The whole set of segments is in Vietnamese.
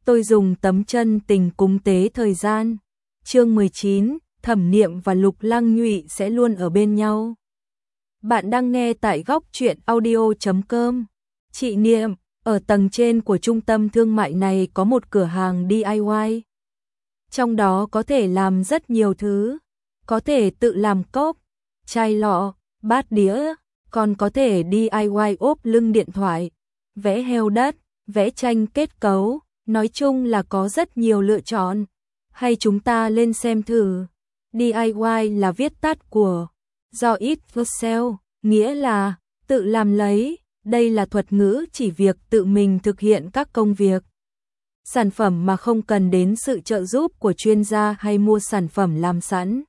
tôi dùng tấm chân tình cúng tế thời gian. Chương 19, Thẩm Niệm và Lục Lăng Nhụy sẽ luôn ở bên nhau. Bạn đang nghe tại góc truyện audio.com. Chị Niệm, ở tầng trên của trung tâm thương mại này có một cửa hàng DIY. Trong đó có thể làm rất nhiều thứ. Có thể tự làm cốc, chai lọ, bát đĩa, còn có thể DIY ốp lưng điện thoại, vẽ heo đất, vẽ tranh kết cấu, nói chung là có rất nhiều lựa chọn. Hay chúng ta lên xem thử. DIY là viết tắt của Do It Yourself, nghĩa là tự làm lấy. Đây là thuật ngữ chỉ việc tự mình thực hiện các công việc. Sản phẩm mà không cần đến sự trợ giúp của chuyên gia hay mua sản phẩm làm sẵn.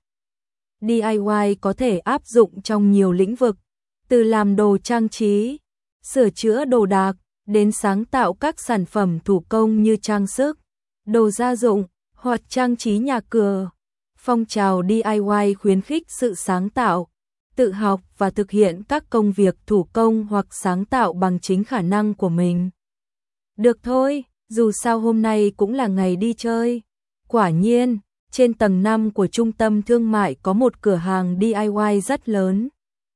DIY có thể áp dụng trong nhiều lĩnh vực, từ làm đồ trang trí, sửa chữa đồ đạc, đến sáng tạo các sản phẩm thủ công như trang sức, đồ gia dụng, hoặc trang trí nhà cửa. Phong trào DIY khuyến khích sự sáng tạo, tự học và thực hiện các công việc thủ công hoặc sáng tạo bằng chính khả năng của mình. Được thôi, dù sao hôm nay cũng là ngày đi chơi. Quả nhiên, trên tầng 5 của trung tâm thương mại có một cửa hàng DIY rất lớn.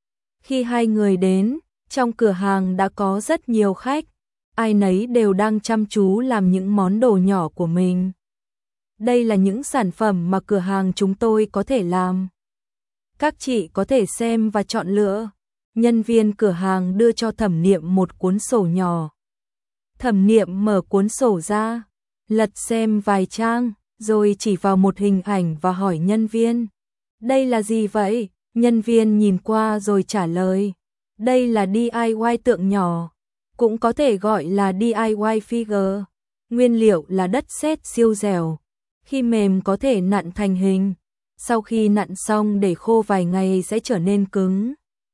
Khi hai người đến, trong cửa hàng đã có rất nhiều khách, ai nấy đều đang chăm chú làm những món đồ nhỏ của mình. Đây là những sản phẩm mà cửa hàng chúng tôi có thể làm. Các chị có thể xem và chọn lựa. Nhân viên cửa hàng đưa cho Thẩm Niệm một cuốn sổ nhỏ. Thẩm Niệm mở cuốn sổ ra, lật xem vài trang, rồi chỉ vào một hình ảnh và hỏi nhân viên. Đây là gì vậy? Nhân viên nhìn qua rồi trả lời. Đây là DIY tượng nhỏ, cũng có thể gọi là DIY figure. Nguyên liệu là đất sét siêu dẻo. Khi mềm có thể nặn thành hình. Sau khi nặn xong để khô vài ngày sẽ trở nên cứng.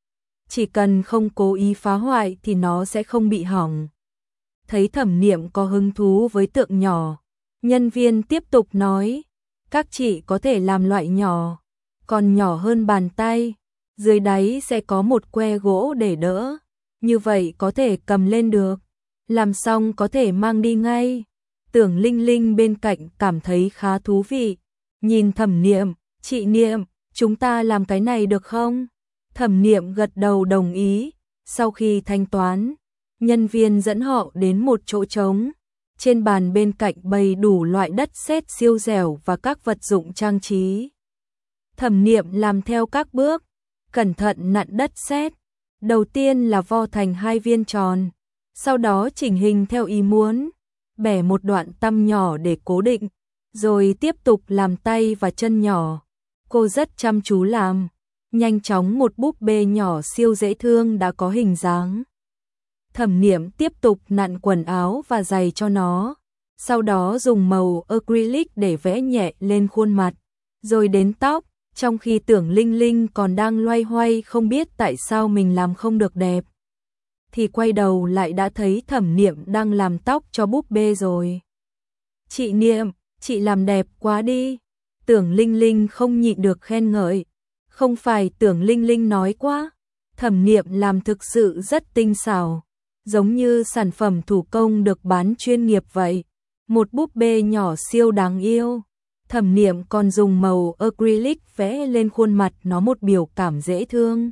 Chỉ cần không cố ý phá hoại thì nó sẽ không bị hỏng. Thấy Thẩm Niệm có hứng thú với tượng nhỏ, nhân viên tiếp tục nói, các chị có thể làm loại nhỏ, còn nhỏ hơn bàn tay, dưới đáy sẽ có một que gỗ để đỡ, như vậy có thể cầm lên được, làm xong có thể mang đi ngay. Tưởng Linh Linh bên cạnh cảm thấy khá thú vị, nhìn Thẩm Niệm, chị Niệm, chúng ta làm cái này được không? Thẩm Niệm gật đầu đồng ý, sau khi thanh toán, nhân viên dẫn họ đến một chỗ trống. Trên bàn bên cạnh bày đủ loại đất sét siêu dẻo và các vật dụng trang trí. Thẩm Niệm làm theo các bước, cẩn thận nặn đất sét. Đầu tiên là vo thành hai viên tròn, sau đó chỉnh hình theo ý muốn, bẻ một đoạn tăm nhỏ để cố định, rồi tiếp tục làm tay và chân nhỏ. Cô rất chăm chú làm, nhanh chóng một búp bê nhỏ siêu dễ thương đã có hình dáng. Thẩm Niệm tiếp tục nặn quần áo và giày cho nó, sau đó dùng màu acrylic để vẽ nhẹ lên khuôn mặt, rồi đến tóc, trong khi Tưởng Linh Linh còn đang loay hoay không biết tại sao mình làm không được đẹp. Thì quay đầu lại đã thấy Thẩm Niệm đang làm tóc cho búp bê rồi. Chị Niệm, chị làm đẹp quá đi. Tưởng Linh Linh không nhịn được khen ngợi. Không phải Tưởng Linh Linh nói quá. Thẩm Niệm làm thực sự rất tinh xảo, giống như sản phẩm thủ công được bán chuyên nghiệp vậy. Một búp bê nhỏ siêu đáng yêu. Thẩm Niệm còn dùng màu acrylic vẽ lên khuôn mặt nó một biểu cảm dễ thương.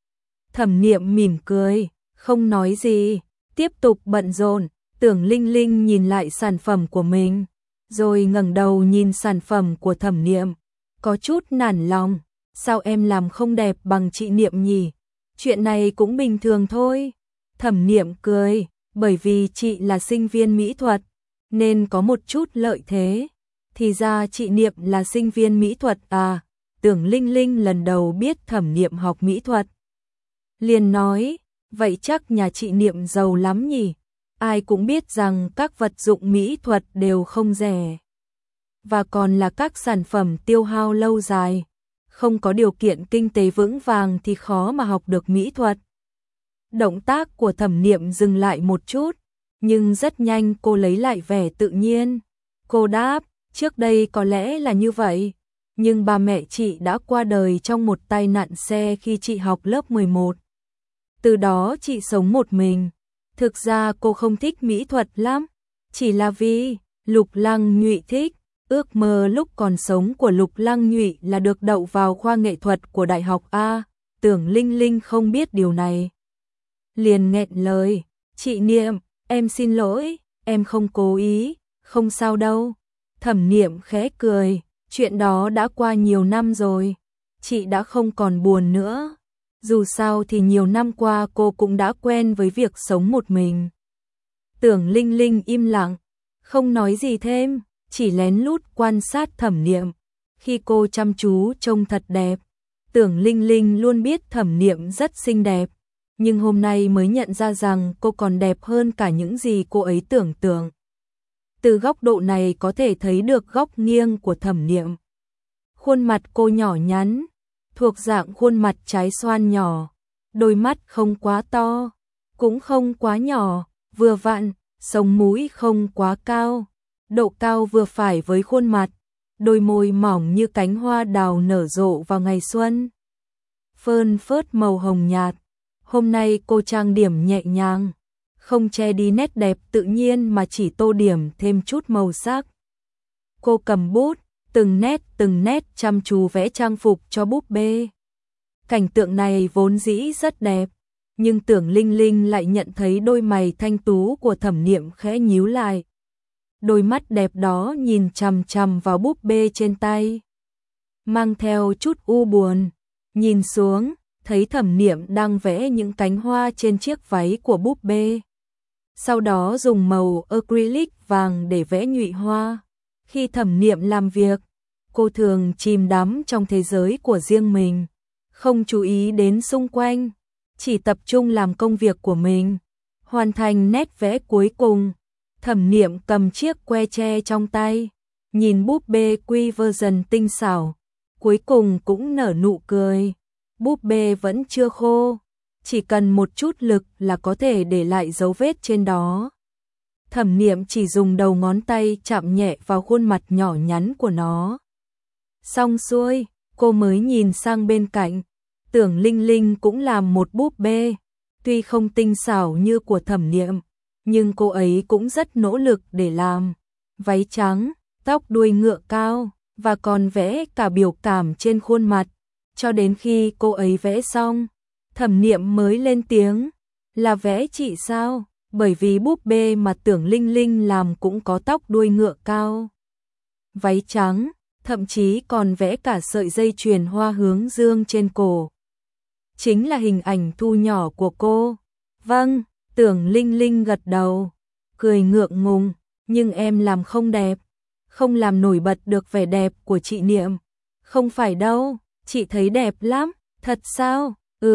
Thẩm Niệm mỉm cười, không nói gì, tiếp tục bận rộn. Tưởng Linh Linh nhìn lại sản phẩm của mình, rồi ngẩng đầu nhìn sản phẩm của Thẩm Niệm, có chút nản lòng. Sao em làm không đẹp bằng chị Niệm nhỉ? Chuyện này cũng bình thường thôi. Thẩm Niệm cười, bởi vì chị là sinh viên mỹ thuật, nên có một chút lợi thế. Thì ra chị Niệm là sinh viên mỹ thuật à? Tưởng Linh Linh lần đầu biết Thẩm Niệm học mỹ thuật. Liền nói, vậy chắc nhà chị Niệm giàu lắm nhỉ? Ai cũng biết rằng các vật dụng mỹ thuật đều không rẻ. Và còn là các sản phẩm tiêu hao lâu dài. Không có điều kiện kinh tế vững vàng thì khó mà học được mỹ thuật. Động tác của Thẩm Niệm dừng lại một chút, nhưng rất nhanh cô lấy lại vẻ tự nhiên. Cô đáp, trước đây có lẽ là như vậy, nhưng ba mẹ chị đã qua đời trong một tai nạn xe khi chị học lớp 11. Từ đó chị sống một mình. Thực ra cô không thích mỹ thuật lắm, chỉ là vì Lục Lăng Nhụy thích. Ước mơ lúc còn sống của Lục Lăng Nhụy là được đậu vào khoa nghệ thuật của Đại học A. Tưởng Linh Linh không biết điều này, liền nghẹn lời, chị Niệm, em xin lỗi, em không cố ý, không sao đâu. Thẩm Niệm khẽ cười, chuyện đó đã qua nhiều năm rồi, chị đã không còn buồn nữa. Dù sao thì nhiều năm qua cô cũng đã quen với việc sống một mình. Tưởng Linh Linh im lặng, không nói gì thêm, chỉ lén lút quan sát Thẩm Niệm. Khi cô chăm chú trông thật đẹp, Tưởng Linh Linh luôn biết Thẩm Niệm rất xinh đẹp, nhưng hôm nay mới nhận ra rằng cô còn đẹp hơn cả những gì cô ấy tưởng tượng. Từ góc độ này có thể thấy được góc nghiêng của Thẩm Niệm. Khuôn mặt cô nhỏ nhắn, thuộc dạng khuôn mặt trái xoan nhỏ, đôi mắt không quá to, cũng không quá nhỏ, vừa vặn, sống mũi không quá cao, độ cao vừa phải với khuôn mặt, đôi môi mỏng như cánh hoa đào nở rộ vào ngày xuân. Phơn phớt màu hồng nhạt, hôm nay cô trang điểm nhẹ nhàng, không che đi nét đẹp tự nhiên mà chỉ tô điểm thêm chút màu sắc. Cô cầm bút, từng nét chăm chú vẽ trang phục cho búp bê. Cảnh tượng này vốn dĩ rất đẹp, nhưng Tưởng Linh Linh lại nhận thấy đôi mày thanh tú của Thẩm Niệm khẽ nhíu lại. Đôi mắt đẹp đó nhìn chằm chằm vào búp bê trên tay, mang theo chút u buồn. Nhìn xuống, thấy Thẩm Niệm đang vẽ những cánh hoa trên chiếc váy của búp bê. Sau đó dùng màu acrylic vàng để vẽ nhụy hoa. Khi Thẩm Niệm làm việc, cô thường chìm đắm trong thế giới của riêng mình, không chú ý đến xung quanh, chỉ tập trung làm công việc của mình. Hoàn thành nét vẽ cuối cùng, Thẩm Niệm cầm chiếc que tre trong tay, nhìn búp bê quy version tinh xảo, cuối cùng cũng nở nụ cười. Búp bê vẫn chưa khô, chỉ cần một chút lực là có thể để lại dấu vết trên đó. Thẩm Niệm chỉ dùng đầu ngón tay chạm nhẹ vào khuôn mặt nhỏ nhắn của nó. Xong xuôi, cô mới nhìn sang bên cạnh. Tưởng Linh Linh cũng làm một búp bê, tuy không tinh xảo như của Thẩm Niệm, nhưng cô ấy cũng rất nỗ lực để làm. Váy trắng, tóc đuôi ngựa cao, và còn vẽ cả biểu cảm trên khuôn mặt. Cho đến khi cô ấy vẽ xong, Thẩm Niệm mới lên tiếng, là vẽ chị sao? Bởi vì búp bê mà Tưởng Linh Linh làm cũng có tóc đuôi ngựa cao, váy trắng, thậm chí còn vẽ cả sợi dây chuyền hoa hướng dương trên cổ. Chính là hình ảnh thu nhỏ của cô. Vâng, Tưởng Linh Linh gật đầu, cười ngượng ngùng, nhưng em làm không đẹp, không làm nổi bật được vẻ đẹp của chị Niệm. Không phải đâu, chị thấy đẹp lắm, thật sao?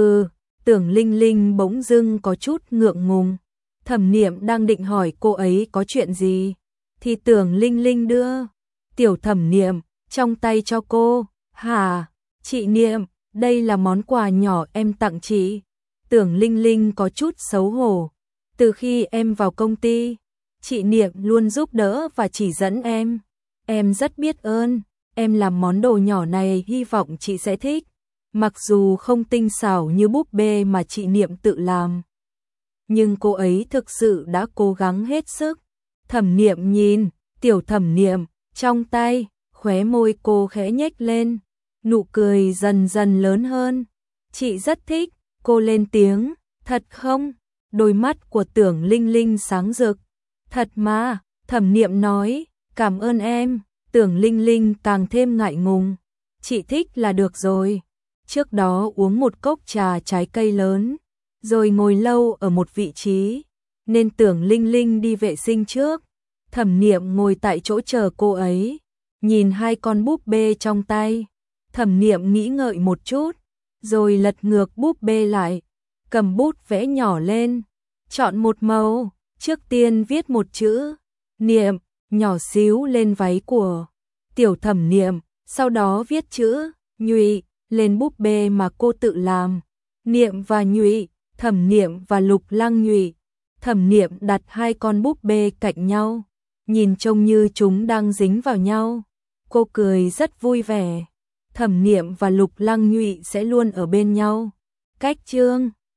Tưởng Linh Linh bỗng dưng có chút ngượng ngùng. Thẩm Niệm đang định hỏi cô ấy có chuyện gì, thì Tưởng Linh Linh đưa tiểu Thẩm Niệm trong tay cho cô. Hả, chị Niệm, đây là món quà nhỏ em tặng chị. Tưởng Linh Linh có chút xấu hổ. Từ khi em vào công ty, chị Niệm luôn giúp đỡ và chỉ dẫn em. Em rất biết ơn, em làm món đồ nhỏ này hy vọng chị sẽ thích. Mặc dù không tinh xảo như búp bê mà chị Niệm tự làm, nhưng cô ấy thực sự đã cố gắng hết sức. Thẩm Niệm nhìn tiểu Thẩm Niệm trong tay, khóe môi cô khẽ nhếch lên, nụ cười dần dần lớn hơn. Chị rất thích, cô lên tiếng. Thật không? Đôi mắt của Tưởng Linh Linh sáng rực. Thật mà, Thẩm Niệm nói, cảm ơn em. Tưởng Linh Linh càng thêm ngại ngùng. Chị thích là được rồi. Trước đó uống một cốc trà trái cây lớn, rồi ngồi lâu ở một vị trí, nên Tưởng Linh Linh đi vệ sinh trước. Thẩm Niệm ngồi tại chỗ chờ cô ấy, nhìn hai con búp bê trong tay. Thẩm Niệm nghĩ ngợi một chút, rồi lật ngược búp bê lại, cầm bút vẽ nhỏ lên, chọn một màu, trước tiên viết một chữ Niệm nhỏ xíu lên váy của tiểu Thẩm Niệm, sau đó viết chữ Nhụy lên búp bê mà cô tự làm. Niệm và Nhụy, Thẩm Niệm và Lục Lăng Nhụy. Thẩm Niệm đặt hai con búp bê cạnh nhau, nhìn trông như chúng đang dính vào nhau. Cô cười rất vui vẻ. Thẩm Niệm và Lục Lăng Nhụy sẽ luôn ở bên nhau. Cách chương